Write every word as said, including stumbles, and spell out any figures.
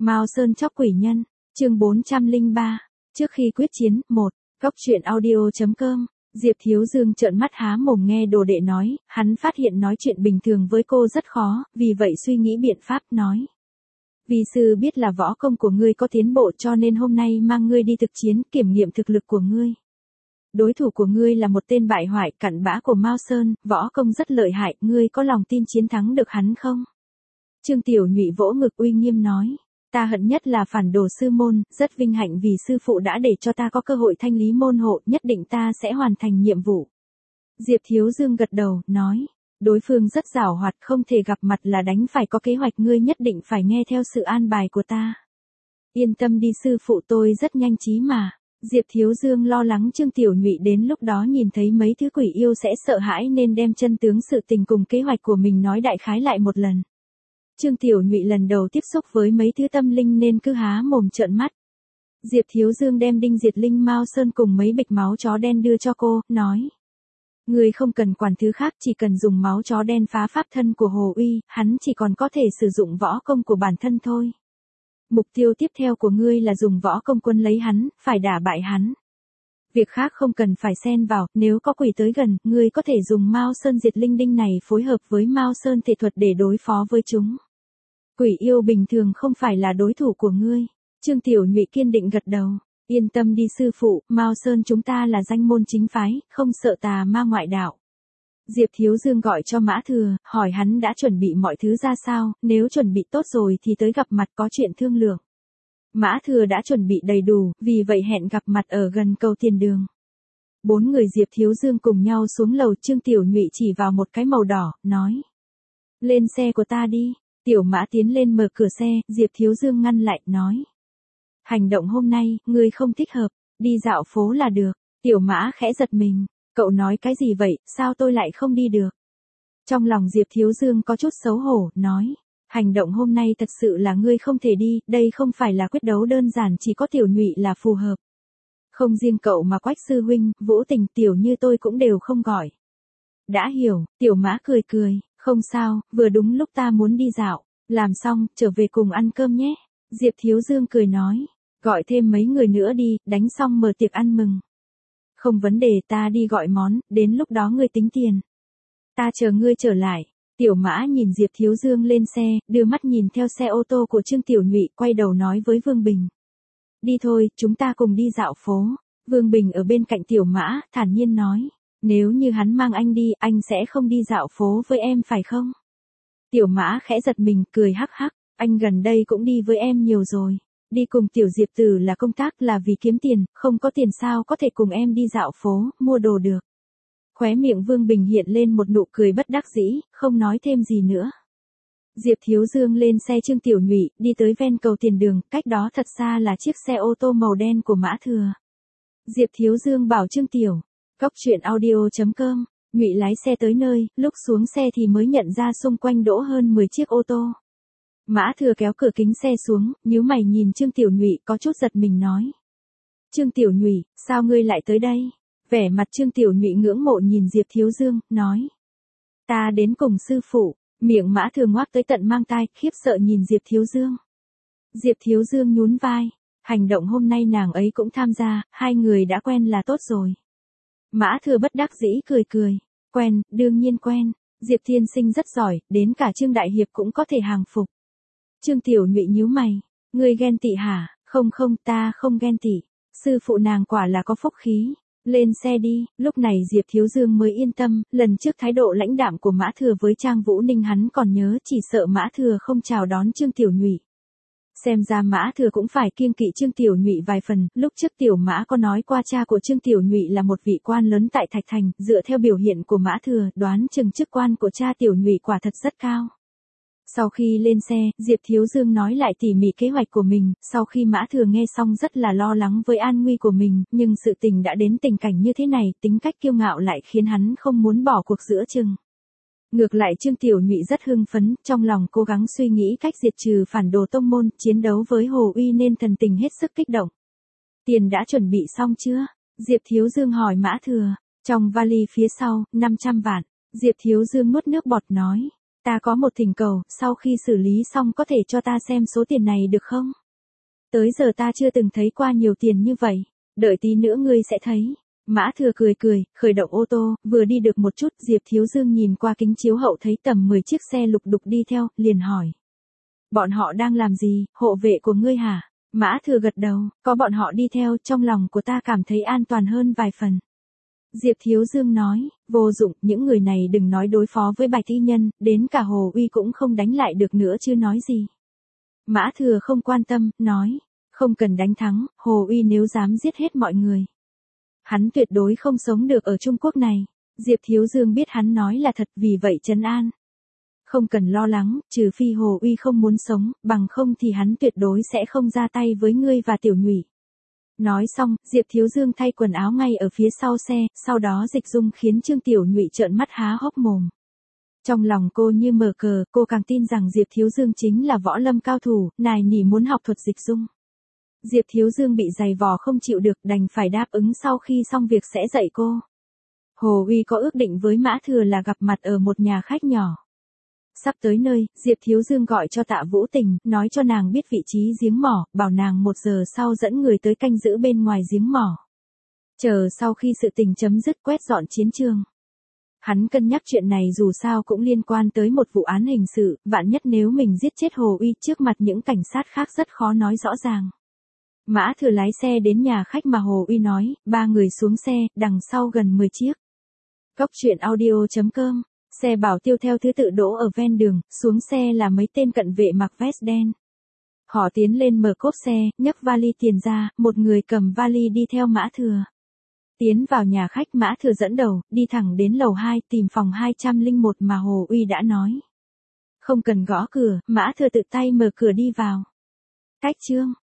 Mao Sơn chóc quỷ nhân, chương bốn trăm lẻ ba, trước khi quyết chiến, một, Góc truyện audio chấm com. Diệp Thiếu Dương trợn mắt há mồm nghe đồ đệ nói, hắn phát hiện nói chuyện bình thường với cô rất khó, vì vậy suy nghĩ biện pháp nói. Vi sư biết là võ công của ngươi có tiến bộ cho nên hôm nay mang ngươi đi thực chiến kiểm nghiệm thực lực của ngươi. Đối thủ của ngươi là một tên bại hoại cặn bã của Mao Sơn, võ công rất lợi hại, ngươi có lòng tin chiến thắng được hắn không? Trương Tiểu Nhụy vỗ ngực uy nghiêm nói. Ta hận nhất là phản đồ sư môn, rất vinh hạnh vì sư phụ đã để cho ta có cơ hội thanh lý môn hộ, nhất định ta sẽ hoàn thành nhiệm vụ. Diệp Thiếu Dương gật đầu, nói, đối phương rất giảo hoạt, không thể gặp mặt là đánh phải có kế hoạch, ngươi nhất định phải nghe theo sự an bài của ta. Yên tâm đi sư phụ, tôi rất nhanh trí mà. Diệp Thiếu Dương lo lắng Trương Tiểu Nhụy đến lúc đó nhìn thấy mấy thứ quỷ yêu sẽ sợ hãi nên đem chân tướng sự tình cùng kế hoạch của mình nói đại khái lại một lần. Trương Tiểu Nhụy lần đầu tiếp xúc với mấy thứ tâm linh nên cứ há mồm trợn mắt. Diệp Thiếu Dương đem đinh diệt linh Mao Sơn cùng mấy bịch máu chó đen đưa cho cô, nói. Người không cần quản thứ khác, chỉ cần dùng máu chó đen phá pháp thân của Hồ Uy, hắn chỉ còn có thể sử dụng võ công của bản thân thôi. Mục tiêu tiếp theo của ngươi là dùng võ công quân lấy hắn, phải đả bại hắn. Việc khác không cần phải xen vào, nếu có quỷ tới gần, ngươi có thể dùng Mao Sơn diệt linh đinh này phối hợp với Mao Sơn thể thuật để đối phó với chúng. Quỷ yêu bình thường không phải là đối thủ của ngươi. Trương Tiểu Nhụy kiên định gật đầu. Yên tâm đi sư phụ, Mao Sơn chúng ta là danh môn chính phái, không sợ tà ma ngoại đạo. Diệp Thiếu Dương gọi cho Mã Thừa, hỏi hắn đã chuẩn bị mọi thứ ra sao, nếu chuẩn bị tốt rồi thì tới gặp mặt có chuyện thương lượng. Mã Thừa đã chuẩn bị đầy đủ, vì vậy hẹn gặp mặt ở gần cầu Tiền Đường. Bốn người Diệp Thiếu Dương cùng nhau xuống lầu, Trương Tiểu Nhụy chỉ vào một cái màu đỏ, nói. Lên xe của ta đi. Tiểu Mã tiến lên mở cửa xe, Diệp Thiếu Dương ngăn lại, nói. Hành động hôm nay, ngươi không thích hợp, đi dạo phố là được. Tiểu Mã khẽ giật mình, cậu nói cái gì vậy, sao tôi lại không đi được? Trong lòng Diệp Thiếu Dương có chút xấu hổ, nói. Hành động hôm nay thật sự là ngươi không thể đi, đây không phải là quyết đấu đơn giản, chỉ có Tiểu Nhụy là phù hợp. Không riêng cậu mà Quách sư huynh, Vũ Tình, Tiểu Như tôi cũng đều không gọi. Đã hiểu, Tiểu Mã cười cười, không sao, vừa đúng lúc ta muốn đi dạo, làm xong, trở về cùng ăn cơm nhé. Diệp Thiếu Dương cười nói, gọi thêm mấy người nữa đi, đánh xong mở tiệc ăn mừng. Không vấn đề, ta đi gọi món, đến lúc đó ngươi tính tiền. Ta chờ ngươi trở lại. Tiểu Mã nhìn Diệp Thiếu Dương lên xe, đưa mắt nhìn theo xe ô tô của Trương Tiểu Nhụy, quay đầu nói với Vương Bình. Đi thôi, chúng ta cùng đi dạo phố. Vương Bình ở bên cạnh Tiểu Mã, thản nhiên nói. Nếu như hắn mang anh đi, anh sẽ không đi dạo phố với em phải không? Tiểu Mã khẽ giật mình, cười hắc hắc, anh gần đây cũng đi với em nhiều rồi. Đi cùng Tiểu Diệp Tử là công tác, là vì kiếm tiền, không có tiền sao có thể cùng em đi dạo phố, mua đồ được. Khóe miệng Vương Bình hiện lên một nụ cười bất đắc dĩ, không nói thêm gì nữa. Diệp Thiếu Dương lên xe Trương Tiểu Nhụy, đi tới ven cầu Tiền Đường, cách đó thật xa là chiếc xe ô tô màu đen của Mã Thừa. Diệp Thiếu Dương bảo Trương Tiểu. Góc truyện audio chấm com, Nhụy lái xe tới nơi, lúc xuống xe thì mới nhận ra xung quanh đỗ hơn mười chiếc ô tô. Mã Thừa kéo cửa kính xe xuống, nhíu mày nhìn Trương Tiểu Nhụy có chút giật mình nói. Trương Tiểu Nhụy, sao ngươi lại tới đây? Vẻ mặt Trương Tiểu Nhụy ngưỡng mộ nhìn Diệp Thiếu Dương, nói. Ta đến cùng sư phụ, miệng Mã Thừa ngoác tới tận mang tai, khiếp sợ nhìn Diệp Thiếu Dương. Diệp Thiếu Dương nhún vai, hành động hôm nay nàng ấy cũng tham gia, hai người đã quen là tốt rồi. Mã Thừa bất đắc dĩ cười cười, quen, đương nhiên quen, Diệp Thiên Sinh rất giỏi, đến cả Trương Đại Hiệp cũng có thể hàng phục. Trương Tiểu Nhụy nhíu mày, ngươi ghen tị hả? Không không, ta không ghen tị, sư phụ nàng quả là có phúc khí. Lên xe đi, lúc này Diệp Thiếu Dương mới yên tâm, lần trước thái độ lãnh đạm của Mã Thừa với Trang Vũ Ninh hắn còn nhớ, chỉ sợ Mã Thừa không chào đón Trương Tiểu Nhụy. Xem ra Mã Thừa cũng phải kiêng kỵ Trương Tiểu Nhụy vài phần, lúc trước Tiểu Mã có nói qua cha của Trương Tiểu Nhụy là một vị quan lớn tại Thạch Thành, dựa theo biểu hiện của Mã Thừa, đoán chừng chức quan của cha Tiểu Nhụy quả thật rất cao. Sau khi lên xe, Diệp Thiếu Dương nói lại tỉ mỉ kế hoạch của mình, sau khi Mã Thừa nghe xong rất là lo lắng với an nguy của mình, nhưng sự tình đã đến tình cảnh như thế này, tính cách kiêu ngạo lại khiến hắn không muốn bỏ cuộc giữa chừng. Ngược lại Trương Tiểu Nhụy rất hưng phấn, trong lòng cố gắng suy nghĩ cách diệt trừ phản đồ tông môn, chiến đấu với Hồ Uy nên thần tình hết sức kích động. Tiền đã chuẩn bị xong chưa? Diệp Thiếu Dương hỏi Mã Thừa. Trong vali phía sau, năm trăm vạn. Diệp Thiếu Dương nuốt nước bọt nói. Ta có một thỉnh cầu, sau khi xử lý xong có thể cho ta xem số tiền này được không? Tới giờ ta chưa từng thấy qua nhiều tiền như vậy, đợi tí nữa ngươi sẽ thấy. Mã Thừa cười cười, khởi động ô tô, vừa đi được một chút, Diệp Thiếu Dương nhìn qua kính chiếu hậu thấy tầm mười chiếc xe lục đục đi theo, liền hỏi. Bọn họ đang làm gì, hộ vệ của ngươi hả? Mã Thừa gật đầu, có bọn họ đi theo, trong lòng của ta cảm thấy an toàn hơn vài phần. Diệp Thiếu Dương nói, vô dụng, những người này đừng nói đối phó với Bạch Y Nhân, đến cả Hồ Uy cũng không đánh lại được nữa chứ nói gì. Mã Thừa không quan tâm, nói, không cần đánh thắng, Hồ Uy nếu dám giết hết mọi người. Hắn tuyệt đối không sống được ở Trung Quốc này. Diệp Thiếu Dương biết hắn nói là thật, vì vậy trấn an. Không cần lo lắng, trừ phi Hồ Uy không muốn sống, bằng không thì hắn tuyệt đối sẽ không ra tay với ngươi và Tiểu Nhụy. Nói xong, Diệp Thiếu Dương thay quần áo ngay ở phía sau xe, sau đó Dịch Dung khiến Trương Tiểu Nhụy trợn mắt há hốc mồm. Trong lòng cô như mở cờ, cô càng tin rằng Diệp Thiếu Dương chính là võ lâm cao thủ, nài nỉ muốn học thuật Dịch Dung. Diệp Thiếu Dương bị giày vò không chịu được, đành phải đáp ứng sau khi xong việc sẽ dạy cô. Hồ Uy có ước định với Mã Thừa là gặp mặt ở một nhà khách nhỏ. Sắp tới nơi, Diệp Thiếu Dương gọi cho Tạ Vũ Tình, nói cho nàng biết vị trí giếng mỏ, bảo nàng một giờ sau dẫn người tới canh giữ bên ngoài giếng mỏ. Chờ sau khi sự tình chấm dứt quét dọn chiến trường. Hắn cân nhắc chuyện này dù sao cũng liên quan tới một vụ án hình sự, vạn nhất nếu mình giết chết Hồ Uy trước mặt những cảnh sát khác rất khó nói rõ ràng. Mã Thừa lái xe đến nhà khách mà Hồ Uy nói, ba người xuống xe, đằng sau gần mười chiếc. Cốc truyện audio chấm com, xe bảo tiêu theo thứ tự đỗ ở ven đường, xuống xe là mấy tên cận vệ mặc vest đen. Họ tiến lên mở cốp xe, nhấc vali tiền ra, một người cầm vali đi theo Mã Thừa. Tiến vào nhà khách, Mã Thừa dẫn đầu, đi thẳng đến lầu hai tìm phòng hai trăm lẻ một mà Hồ Uy đã nói. Không cần gõ cửa, Mã Thừa tự tay mở cửa đi vào. Cách chương